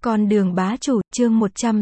Con đường bá chủ, chương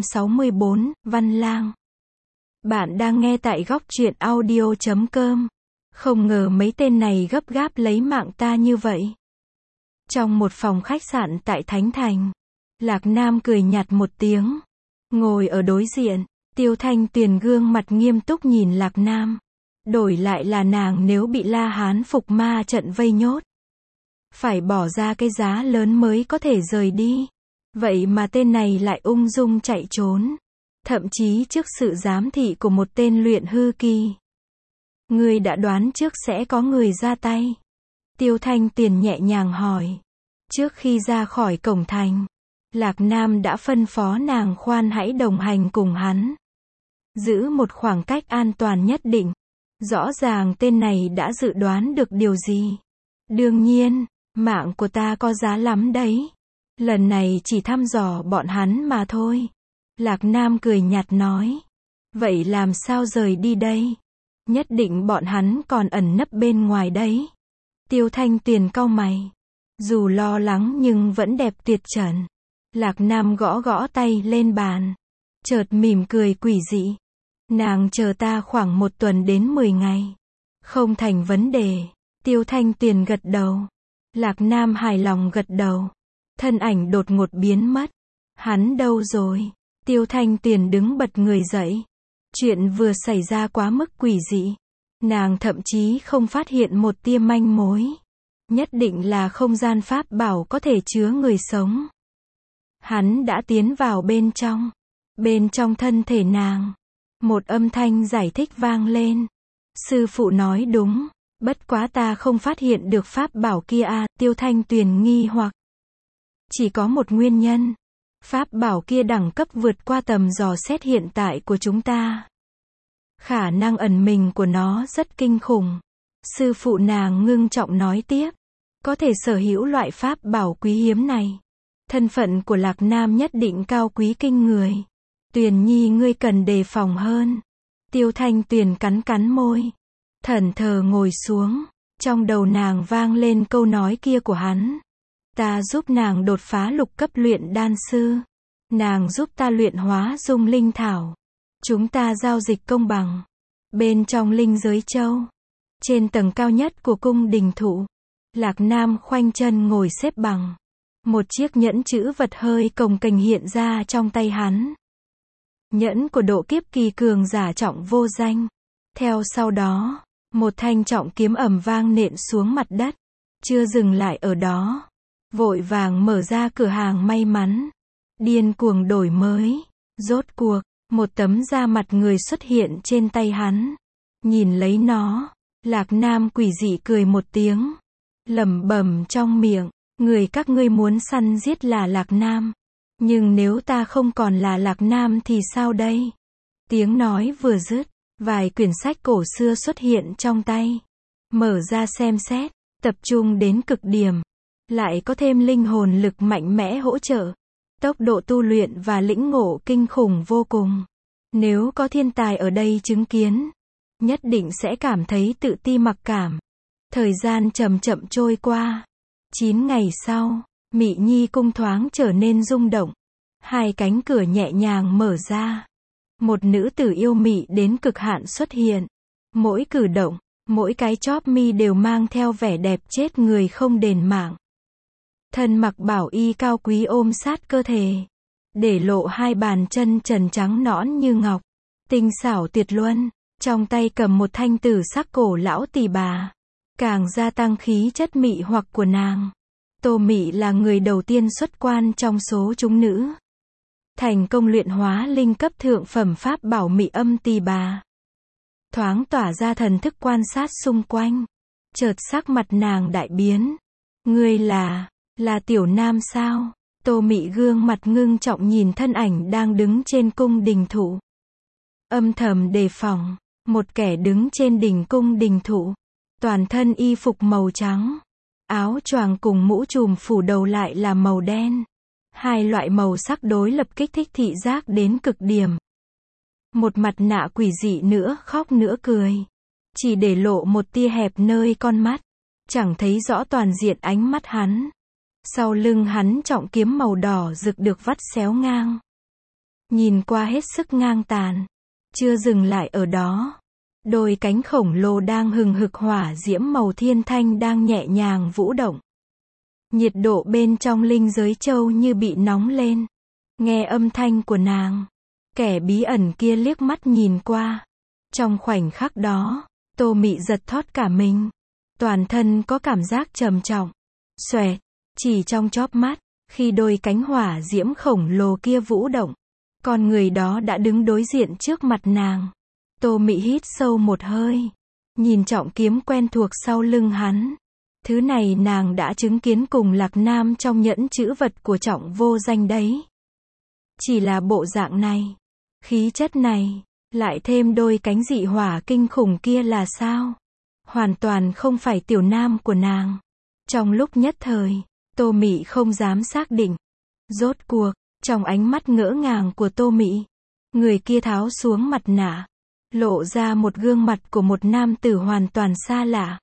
164, Văn Lang. Bạn đang nghe tại góc truyện audio.com. Không ngờ mấy tên này gấp gáp lấy mạng ta như vậy. Trong một phòng khách sạn tại Thánh Thành, Lạc Nam cười nhạt một tiếng. Ngồi ở đối diện, Tiêu Thanh Tuyền gương mặt nghiêm túc nhìn Lạc Nam. Đổi lại là nàng nếu bị La Hán phục ma trận vây nhốt, phải bỏ ra cái giá lớn mới có thể rời đi. Vậy mà tên này lại ung dung chạy trốn. Thậm chí trước sự giám thị của một tên luyện hư kỳ. Ngươi đã đoán trước sẽ có người ra tay. Tiêu Thanh Tuyền nhẹ nhàng hỏi. Trước khi ra khỏi cổng thành, Lạc Nam đã phân phó nàng khoan hãy đồng hành cùng hắn. Giữ một khoảng cách an toàn nhất định. Rõ ràng tên này đã dự đoán được điều gì. Đương nhiên, mạng của ta có giá lắm đấy. Lần này chỉ thăm dò bọn hắn mà thôi. Lạc Nam cười nhạt nói. Vậy làm sao rời đi đây? Nhất định bọn hắn còn ẩn nấp bên ngoài đấy. Tiêu Thanh Tuyền cau mày. Dù lo lắng nhưng vẫn đẹp tuyệt trần. Lạc Nam gõ gõ tay lên bàn. Chợt mỉm cười quỷ dị. Nàng chờ ta khoảng 1 tuần đến 10 ngày. Không thành vấn đề. Tiêu Thanh Tuyền gật đầu. Lạc Nam hài lòng gật đầu. Thân ảnh đột ngột biến mất. Hắn đâu rồi? Tiêu Thanh Tuyền đứng bật người dậy. Chuyện vừa xảy ra quá mức quỷ dị. Nàng thậm chí không phát hiện một tia manh mối. Nhất định là không gian pháp bảo có thể chứa người sống. Hắn đã tiến vào bên trong. Bên trong thân thể nàng, một âm thanh giải thích vang lên. Sư phụ nói đúng. Bất quá ta không phát hiện được pháp bảo kia à? Tiêu Thanh Tuyền nghi hoặc. Chỉ có một nguyên nhân. Pháp bảo kia đẳng cấp vượt qua tầm dò xét hiện tại của chúng ta. Khả năng ẩn mình của nó rất kinh khủng. Sư phụ nàng ngưng trọng nói tiếp. Có thể sở hữu loại pháp bảo quý hiếm này. Thân phận của Lạc Nam nhất định cao quý kinh người. Tuyền Nhi ngươi cần đề phòng hơn. Tiêu Thanh Tuyền cắn cắn môi. Thẫn thờ ngồi xuống. Trong đầu nàng vang lên câu nói kia của hắn. Ta giúp nàng đột phá lục cấp luyện đan sư. Nàng giúp ta luyện hóa dung linh thảo. Chúng ta giao dịch công bằng. Bên trong linh giới châu, trên tầng cao nhất của cung đình thụ, Lạc Nam khoanh chân ngồi xếp bằng. Một chiếc nhẫn chữ vật hơi cồng kềnh hiện ra trong tay hắn. Nhẫn của độ kiếp kỳ cường giả trọng vô danh. Theo sau đó, một thanh trọng kiếm ầm vang nện xuống mặt đất. Chưa dừng lại ở đó, vội vàng mở ra cửa hàng may mắn. Điên cuồng đổi mới. Rốt cuộc, một tấm da mặt người xuất hiện trên tay hắn. Nhìn lấy nó, Lạc Nam quỷ dị cười một tiếng. Lẩm bẩm trong miệng, người các ngươi muốn săn giết là Lạc Nam. Nhưng nếu ta không còn là Lạc Nam thì sao đây? Tiếng nói vừa dứt, vài quyển sách cổ xưa xuất hiện trong tay. Mở ra xem xét, tập trung đến cực điểm. Lại có thêm linh hồn lực mạnh mẽ hỗ trợ. Tốc độ tu luyện và lĩnh ngộ kinh khủng vô cùng. Nếu có thiên tài ở đây chứng kiến, nhất định sẽ cảm thấy tự ti mặc cảm. Thời gian chậm chậm trôi qua. 9 ngày sau, Mị Nhi cung thoáng trở nên rung động. 2 cánh cửa nhẹ nhàng mở ra. Một nữ tử yêu mị đến cực hạn xuất hiện. Mỗi cử động, mỗi cái chóp mi đều mang theo vẻ đẹp chết người không đền mạng. Thân mặc bảo y cao quý ôm sát cơ thể, để lộ 2 bàn chân trần trắng nõn như ngọc, tinh xảo tuyệt luân. Trong tay cầm một thanh tử sắc cổ lão tỳ bà, càng gia tăng khí chất mị hoặc của nàng. Tô Mị là người đầu tiên xuất quan trong số chúng nữ, thành công luyện hóa linh cấp thượng phẩm pháp bảo Mị Âm Tỳ Bà. Thoáng tỏa ra thần thức quan sát xung quanh. Chợt sắc mặt nàng đại biến. Ngươi là Tiểu Nam sao? Tô Mị gương mặt ngưng trọng nhìn thân ảnh đang đứng trên cung đình thụ. Âm thầm đề phòng, một kẻ đứng trên đỉnh cung đình thụ. Toàn thân y phục màu trắng. Áo choàng cùng mũ trùm phủ đầu lại là màu đen. 2 loại màu sắc đối lập kích thích thị giác đến cực điểm. Một mặt nạ quỷ dị nữa khóc nữa cười. Chỉ để lộ một tia hẹp nơi con mắt. Chẳng thấy rõ toàn diện ánh mắt hắn. Sau lưng hắn trọng kiếm màu đỏ rực được vắt xéo ngang. Nhìn qua hết sức ngang tàn. Chưa dừng lại ở đó. Đôi cánh khổng lồ đang hừng hực hỏa diễm màu thiên thanh đang nhẹ nhàng vũ động. Nhiệt độ bên trong linh giới châu như bị nóng lên. Nghe âm thanh của nàng. Kẻ bí ẩn kia liếc mắt nhìn qua. Trong khoảnh khắc đó, Tô Mị giật thót cả mình. Toàn thân có cảm giác trầm trọng. Xoẹt, chỉ trong chóp mắt, khi đôi cánh hỏa diễm khổng lồ kia vũ động, con người đó đã đứng đối diện trước mặt nàng. Tô Mị hít sâu một hơi, nhìn trọng kiếm quen thuộc sau lưng hắn. Thứ này nàng đã chứng kiến cùng Lạc Nam trong nhẫn chữ vật của Trọng Vô Danh đấy. Chỉ là bộ dạng này, khí chất này, lại thêm đôi cánh dị hỏa kinh khủng kia là sao? Hoàn toàn không phải tiểu nam của nàng. Trong lúc nhất thời, Tô Mị không dám xác định. Rốt cuộc, trong ánh mắt ngỡ ngàng của Tô Mị, người kia tháo xuống mặt nạ, lộ ra một gương mặt của một nam tử hoàn toàn xa lạ.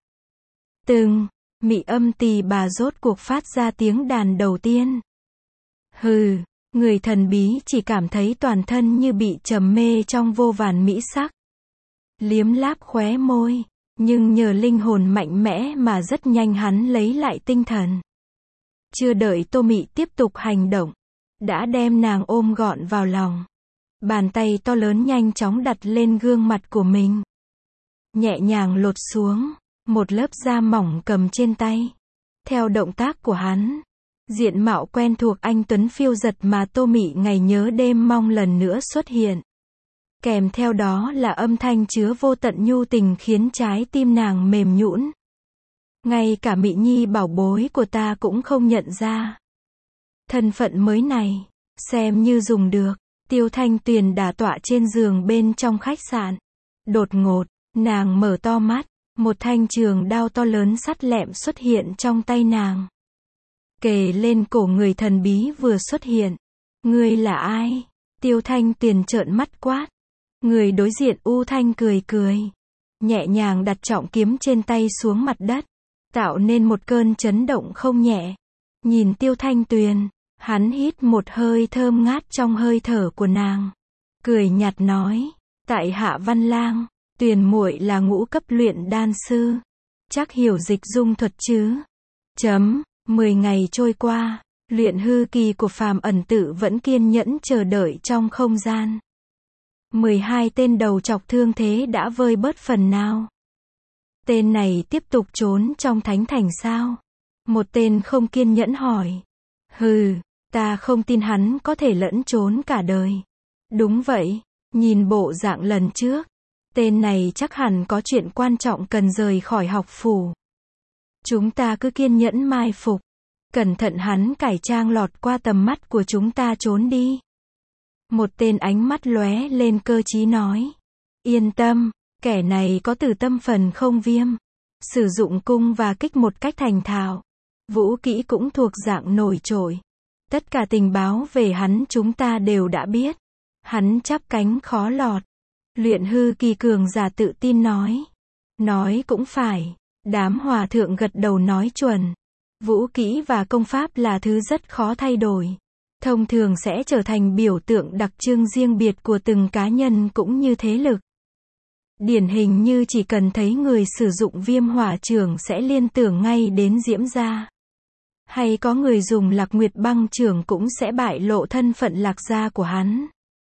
Mị âm tỳ bà rốt cuộc phát ra tiếng đàn đầu tiên. Hừ, người thần bí chỉ cảm thấy toàn thân như bị trầm mê trong vô vàn mỹ sắc. Liếm láp khóe môi, nhưng nhờ linh hồn mạnh mẽ mà rất nhanh hắn lấy lại tinh thần. Chưa đợi Tô Mị tiếp tục hành động, đã đem nàng ôm gọn vào lòng. Bàn tay to lớn nhanh chóng đặt lên gương mặt của mình. Nhẹ nhàng lột xuống một lớp da mỏng cầm trên tay. Theo động tác của hắn, diện mạo quen thuộc anh tuấn phiêu giật mà Tô Mị ngày nhớ đêm mong lần nữa xuất hiện. Kèm theo đó là âm thanh chứa vô tận nhu tình khiến trái tim nàng mềm nhũn. Ngay cả Mị Nhi bảo bối của ta cũng không nhận ra. Thân phận mới này, xem như dùng được. Tiêu Thanh Tuyền đả tọa trên giường bên trong khách sạn. Đột ngột, nàng mở to mắt, một thanh trường đao to lớn sắt lẹm xuất hiện trong tay nàng. Kề lên cổ người thần bí vừa xuất hiện. Ngươi là ai? Tiêu Thanh Tuyền trợn mắt quát. Người đối diện U Thanh cười cười. Nhẹ nhàng đặt trọng kiếm trên tay xuống mặt đất. Tạo nên một cơn chấn động không nhẹ. Nhìn Tiêu Thanh Tuyền, hắn hít một hơi thơm ngát trong hơi thở của nàng. Cười nhạt nói. Tại hạ Văn Lang, Tuyền muội là ngũ cấp luyện đan sư. Chắc hiểu dịch dung thuật chứ? 10 ngày trôi qua, luyện hư kỳ của phàm ẩn tự vẫn kiên nhẫn chờ đợi trong không gian. 12 tên đầu chọc thương thế đã vơi bớt phần nào. Tên này tiếp tục trốn trong thánh thành sao? Một tên không kiên nhẫn hỏi. Hừ, ta không tin hắn có thể lẫn trốn cả đời. Đúng vậy, nhìn bộ dạng lần trước, tên này chắc hẳn có chuyện quan trọng cần rời khỏi học phủ. Chúng ta cứ kiên nhẫn mai phục. Cẩn thận hắn cải trang lọt qua tầm mắt của chúng ta trốn đi. Một tên ánh mắt lóe lên cơ trí nói. Yên tâm, kẻ này có từ tâm phần không viêm. Sử dụng cung và kích một cách thành thạo. Vũ kỹ cũng thuộc dạng nổi trội. Tất cả tình báo về hắn chúng ta đều đã biết. Hắn chắp cánh khó lọt. Luyện hư kỳ cường giả tự tin nói. Nói cũng phải. Đám hòa thượng gật đầu nói chuẩn. Vũ kỹ và công pháp là thứ rất khó thay đổi. Thông thường sẽ trở thành biểu tượng đặc trưng riêng biệt của từng cá nhân cũng như thế lực. Điển hình như chỉ cần thấy người sử dụng viêm hỏa chưởng sẽ liên tưởng ngay đến Diễm Gia. Hay có người dùng Lạc Nguyệt băng chưởng cũng sẽ bại lộ thân phận Lạc gia của hắn.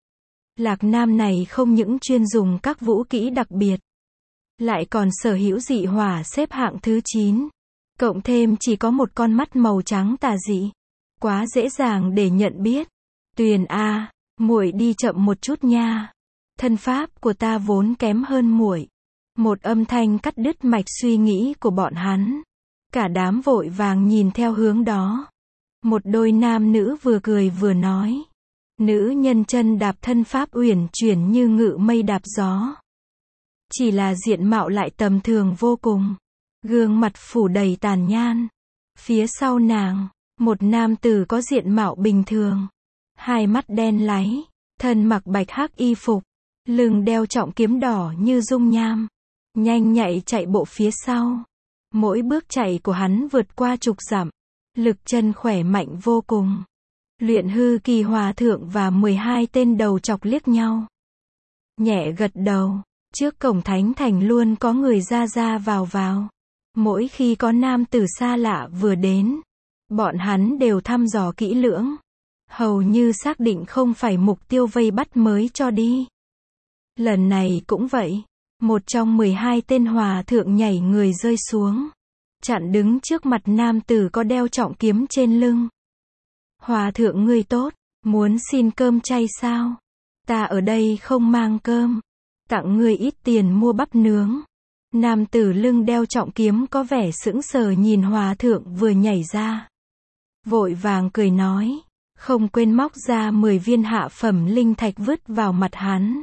Lạc Nam này không những chuyên dùng các vũ kỹ đặc biệt, lại còn sở hữu dị hỏa xếp hạng thứ 9. Cộng thêm chỉ có một con mắt màu trắng tà dị. Quá dễ dàng để nhận biết. Tuyền a, muội đi chậm một chút nha. Thân pháp của ta vốn kém hơn muội. Một âm thanh cắt đứt mạch suy nghĩ của bọn hắn. Cả đám vội vàng nhìn theo hướng đó. Một đôi nam nữ vừa cười vừa nói. Nữ nhân chân đạp thân pháp uyển chuyển như ngự mây đạp gió. Chỉ là diện mạo lại tầm thường vô cùng. Gương mặt phủ đầy tàn nhan. Phía sau nàng, một nam tử có diện mạo bình thường. Hai mắt đen láy, thân mặc bạch hắc y phục, lưng đeo trọng kiếm đỏ như dung nham. Nhanh nhạy chạy bộ phía sau. Mỗi bước chạy của hắn vượt qua chục dặm. lực chân khỏe mạnh vô cùng. Luyện hư kỳ hòa thượng và 12 tên đầu chọc liếc nhau. Nhẹ gật đầu, trước cổng thánh thành luôn có người ra ra vào vào. Mỗi khi có nam tử xa lạ vừa đến, bọn hắn đều thăm dò kỹ lưỡng. Hầu như xác định không phải mục tiêu vây bắt mới cho đi. Lần này cũng vậy. Một trong 12 tên hòa thượng nhảy người rơi xuống. Chặn đứng trước mặt nam tử có đeo trọng kiếm trên lưng. Hòa thượng ngươi tốt, muốn xin cơm chay sao? Ta ở đây không mang cơm. Tặng ngươi ít tiền mua bắp nướng. Nam tử lưng đeo trọng kiếm có vẻ sững sờ nhìn hòa thượng vừa nhảy ra. Vội vàng cười nói. Không quên móc ra 10 viên hạ phẩm linh thạch vứt vào mặt hắn.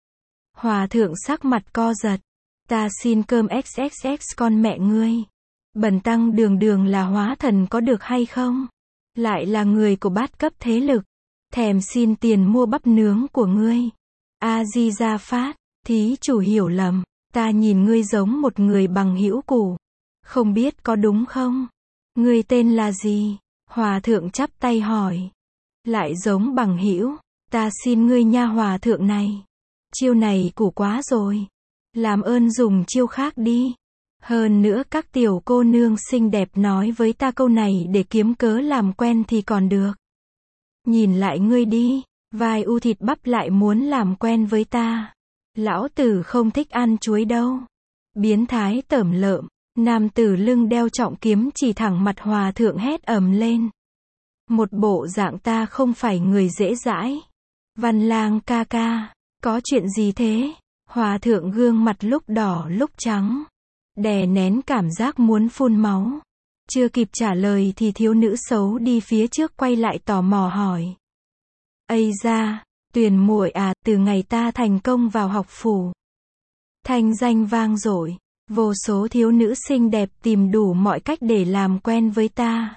Hòa thượng sắc mặt co giật. Ta xin cơm XXX con mẹ ngươi. Bần tăng đường đường là hóa thần có được hay không? Lại là người của bát cấp thế lực. Thèm xin tiền mua bắp nướng của ngươi. A-di-đà Phát, thí chủ hiểu lầm. Ta nhìn ngươi giống một người bằng hữu cũ. Không biết có đúng không? Ngươi tên là gì? Hòa thượng chắp tay hỏi. Lại giống bằng hữu. Ta xin ngươi nha hòa thượng này. Chiêu này cũ quá rồi. Làm ơn dùng chiêu khác đi. Hơn nữa các tiểu cô nương xinh đẹp nói với ta câu này để kiếm cớ làm quen thì còn được. Nhìn lại ngươi đi, vai u thịt bắp lại muốn làm quen với ta. Lão tử không thích ăn chuối đâu. Biến thái tởm lợm, nam tử lưng đeo trọng kiếm chỉ thẳng mặt hòa thượng hét ầm lên. Một bộ dạng ta không phải người dễ dãi. Văn Lang ca ca, có chuyện gì thế? Hòa thượng gương mặt lúc đỏ lúc trắng. Đè nén cảm giác muốn phun máu. Chưa kịp trả lời thì thiếu nữ xấu đi phía trước quay lại tò mò hỏi. Ây da, Tuyền muội à, từ ngày ta thành công vào học phủ. Thanh danh vang dội, vô số thiếu nữ xinh đẹp tìm đủ mọi cách để làm quen với ta.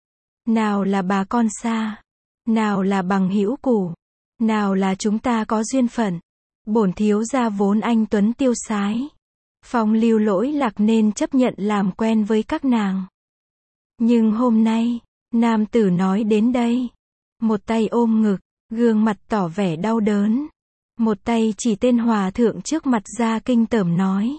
Nào là bà con xa, nào là bằng hữu cũ, nào là chúng ta có duyên phận. Bổn thiếu gia vốn anh tuấn tiêu sái. Phong lưu lỗi lạc nên chấp nhận làm quen với các nàng. Nhưng hôm nay, nam tử nói đến đây. Một tay ôm ngực, gương mặt tỏ vẻ đau đớn. Một tay chỉ tên hòa thượng trước mặt ra kinh tởm nói.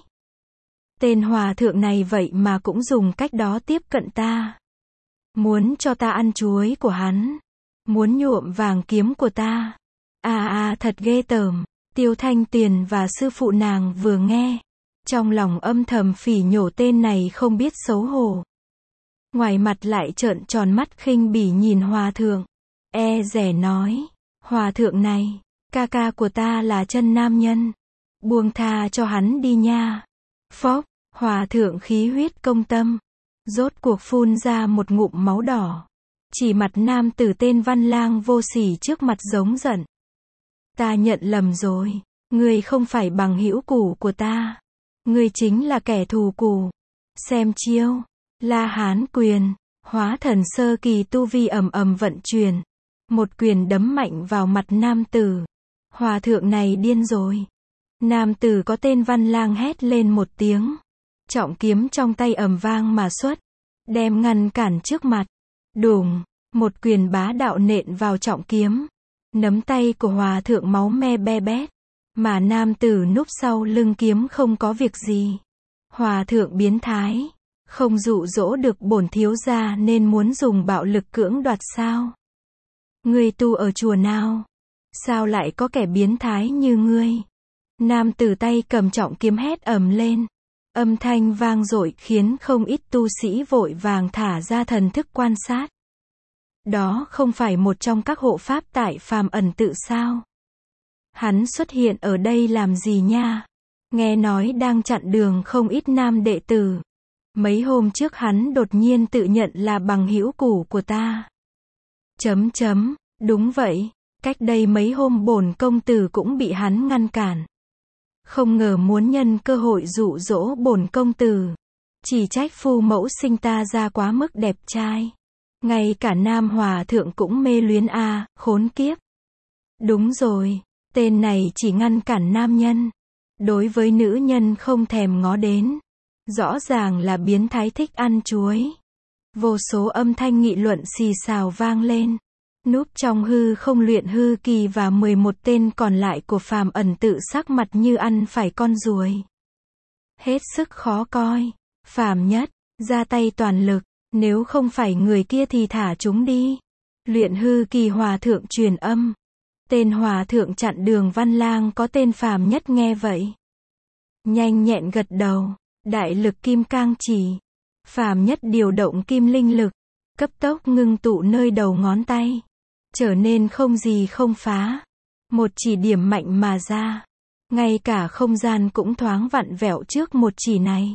Tên hòa thượng này vậy mà cũng dùng cách đó tiếp cận ta. Muốn cho ta ăn chuối của hắn. Muốn nhuộm vàng kiếm của ta. Thật ghê tởm. Tiêu Thanh Tuyền và sư phụ nàng vừa nghe. Trong lòng âm thầm phỉ nhổ tên này không biết xấu hổ. Ngoài mặt lại trợn tròn mắt khinh bỉ nhìn hòa thượng. Dè nói. Hòa thượng này, ca ca của ta là chân nam nhân. Buông tha cho hắn đi nha. Phốc, hòa thượng khí huyết công tâm. Rốt cuộc phun ra một ngụm máu đỏ. Chỉ mặt nam tử tên Văn Lang vô sỉ trước mặt giống giận. Ta nhận lầm rồi. Ngươi không phải bằng hữu cũ của ta. Ngươi chính là kẻ thù cũ. Xem chiêu. La Hán quyền. Hóa thần sơ kỳ tu vi ầm ầm vận chuyển. Một quyền đấm mạnh vào mặt nam tử. Hòa thượng này điên rồi. Nam tử có tên Văn Lang hét lên một tiếng. Trọng kiếm trong tay ầm vang mà xuất. Đem ngăn cản trước mặt. Đùng. Một quyền bá đạo nện vào trọng kiếm. Nắm tay của hòa thượng máu me be bét. Mà nam tử núp sau lưng kiếm không có việc gì. Hòa thượng biến thái. Không dụ dỗ được bổn thiếu gia nên muốn dùng bạo lực cưỡng đoạt sao? Ngươi tu ở chùa nào? Sao lại có kẻ biến thái như ngươi? Nam tử tay cầm trọng kiếm hét ầm lên. Âm thanh vang dội khiến không ít tu sĩ vội vàng thả ra thần thức quan sát. Đó không phải một trong các hộ pháp tại phàm ẩn tự sao? Hắn xuất hiện ở đây làm gì nha? Nghe nói đang chặn đường không ít nam đệ tử. Mấy hôm trước hắn đột nhiên tự nhận là bằng hữu cũ của ta. Đúng vậy, cách đây mấy hôm bổn công tử cũng bị hắn ngăn cản. Không ngờ muốn nhân cơ hội dụ dỗ bổn công tử. Chỉ trách phu mẫu sinh ta ra quá mức đẹp trai. Ngay cả nam hòa thượng cũng mê luyến khốn kiếp. Đúng rồi, tên này chỉ ngăn cản nam nhân. Đối với nữ nhân không thèm ngó đến. Rõ ràng là biến thái thích ăn chuối. Vô số âm thanh nghị luận xì xào vang lên. Núp trong hư không Luyện Hư Kỳ và 11 tên còn lại của Phàm Ẩn Tự sắc mặt như ăn phải con ruồi. Hết sức khó coi. Phàm Nhất, ra tay toàn lực, nếu không phải người kia thì thả chúng đi. Luyện Hư Kỳ hòa thượng truyền âm. Tên hòa thượng chặn đường Văn Lang có tên Phàm Nhất nghe vậy, nhanh nhẹn gật đầu. Đại lực kim cang chỉ. Phàm Nhất điều động kim linh lực, cấp tốc ngưng tụ nơi đầu ngón tay, trở nên không gì không phá. Một chỉ điểm mạnh mà ra. Ngay cả không gian cũng thoáng vặn vẹo trước một chỉ này.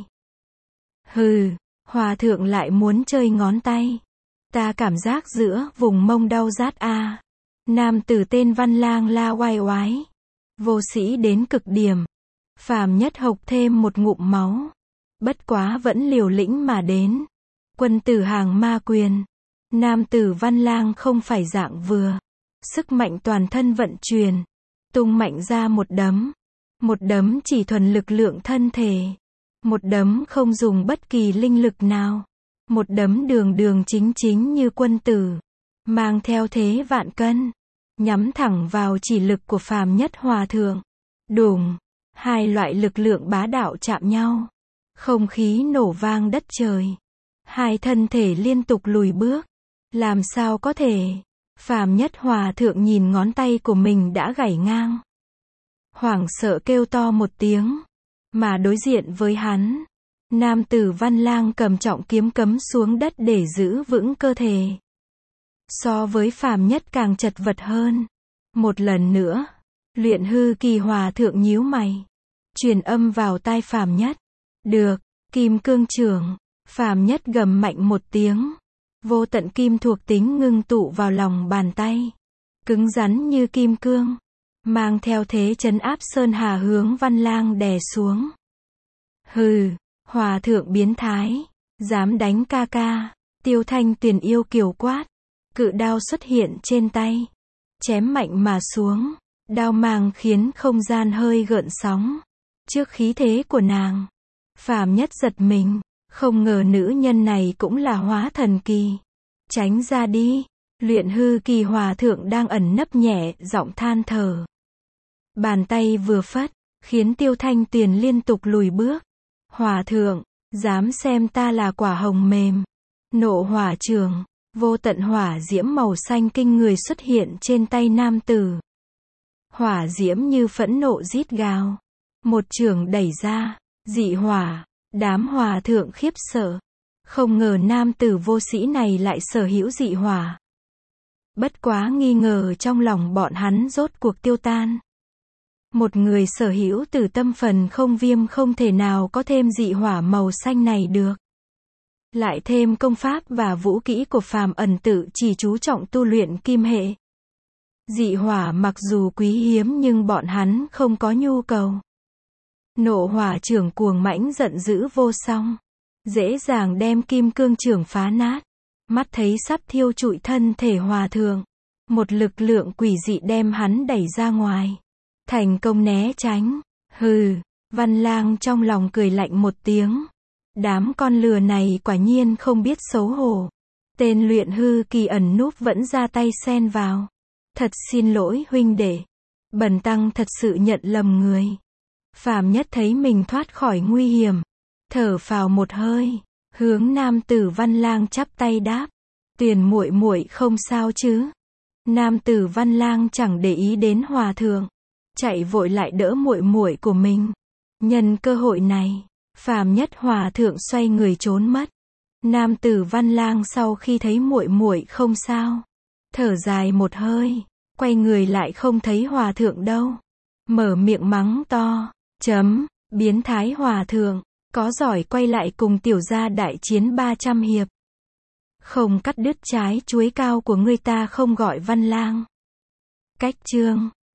Hừ, hòa thượng lại muốn chơi ngón tay. Ta cảm giác giữa vùng mông đau rát a. Nam tử tên Văn Lang la oai oái. Vô sĩ đến cực điểm. Phàm Nhất hộc thêm một ngụm máu. Bất quá vẫn liều lĩnh mà đến. Quân tử hàng ma quyền. Nam tử Văn Lang không phải dạng vừa. Sức mạnh toàn thân vận chuyển. Tung mạnh ra một đấm. Một đấm chỉ thuần lực lượng thân thể. Một đấm không dùng bất kỳ linh lực nào. Một đấm đường đường chính chính như quân tử. Mang theo thế vạn cân. Nhắm thẳng vào chỉ lực của Phàm Nhất hòa thượng. Đùng. Hai loại lực lượng bá đạo chạm nhau. Không khí nổ vang đất trời. Hai thân thể liên tục lùi bước. Làm sao có thể? Phàm Nhất hòa thượng nhìn ngón tay của mình đã gãy ngang. Hoảng sợ kêu to một tiếng. Mà đối diện với hắn, nam tử Văn Lang cầm trọng kiếm cắm xuống đất để giữ vững cơ thể. So với Phàm Nhất càng chật vật hơn. Một lần nữa, Luyện Hư Kỳ hòa thượng nhíu mày, truyền âm vào tai Phàm Nhất. Được, kim cương trưởng. Phàm Nhất gầm mạnh một tiếng. Vô tận kim thuộc tính ngưng tụ vào lòng bàn tay. Cứng rắn như kim cương. Mang theo thế trấn áp sơn hà hướng Văn Lang đè xuống. Hừ, hòa thượng biến thái. Dám đánh ca ca. Tiêu Thanh Tuyền yêu kiều quát. Cự đao xuất hiện trên tay. Chém mạnh mà xuống. Đao mang khiến không gian hơi gợn sóng. Trước khí thế của nàng, Phàm Nhất giật mình. Không ngờ nữ nhân này cũng là hóa thần kỳ. Tránh ra đi. Luyện Hư Kỳ hòa thượng đang ẩn nấp nhẹ giọng than thở. Bàn tay vừa phất, khiến Tiêu Thanh Tuyền liên tục lùi bước. Hòa thượng, dám xem ta là quả hồng mềm. Nộ hỏa trường. Vô tận hỏa diễm màu xanh kinh người xuất hiện trên tay nam tử. Hỏa diễm như phẫn nộ rít gào. Một trường đẩy ra. Dị hỏa. Đám hòa thượng khiếp sợ. Không ngờ nam tử vô sĩ này lại sở hữu dị hỏa. Bất quá nghi ngờ trong lòng bọn hắn rốt cuộc tiêu tan. Một người sở hữu tử tâm phần không viêm không thể nào có thêm dị hỏa màu xanh này được. Lại thêm công pháp và vũ kỹ của Phàm Ẩn Tự chỉ chú trọng tu luyện kim hệ. Dị hỏa mặc dù quý hiếm nhưng bọn hắn không có nhu cầu. Nộ hỏa trưởng cuồng mãnh giận dữ vô song. Dễ dàng đem kim cương trưởng phá nát. Mắt thấy sắp thiêu trụi thân thể hòa thượng. Một lực lượng quỷ dị đem hắn đẩy ra ngoài. Thành công né tránh. Hừ, Văn Lang trong lòng cười lạnh một tiếng. Đám con lừa này quả nhiên không biết xấu hổ. Tên Luyện Hư Kỳ ẩn núp vẫn ra tay xen vào. Thật xin lỗi huynh đệ. Bần tăng thật sự nhận lầm người. Phàm Nhất thấy mình thoát khỏi nguy hiểm. Thở phào một hơi. Hướng nam tử Văn Lang chắp tay đáp. Tuyền muội muội không sao chứ? Nam tử Văn Lang chẳng để ý đến hòa thượng. Chạy vội lại đỡ muội muội của mình. Nhân cơ hội này, Phàm Nhất hòa thượng xoay người trốn mất. Nam tử Văn Lang sau khi thấy muội muội không sao, thở dài một hơi, quay người lại không thấy hòa thượng đâu. Mở miệng mắng to, biến thái hòa thượng, có giỏi quay lại cùng tiểu gia đại chiến 300 hiệp. Không cắt đứt trái chuối cao của ngươi ta không gọi Văn Lang. Cách chương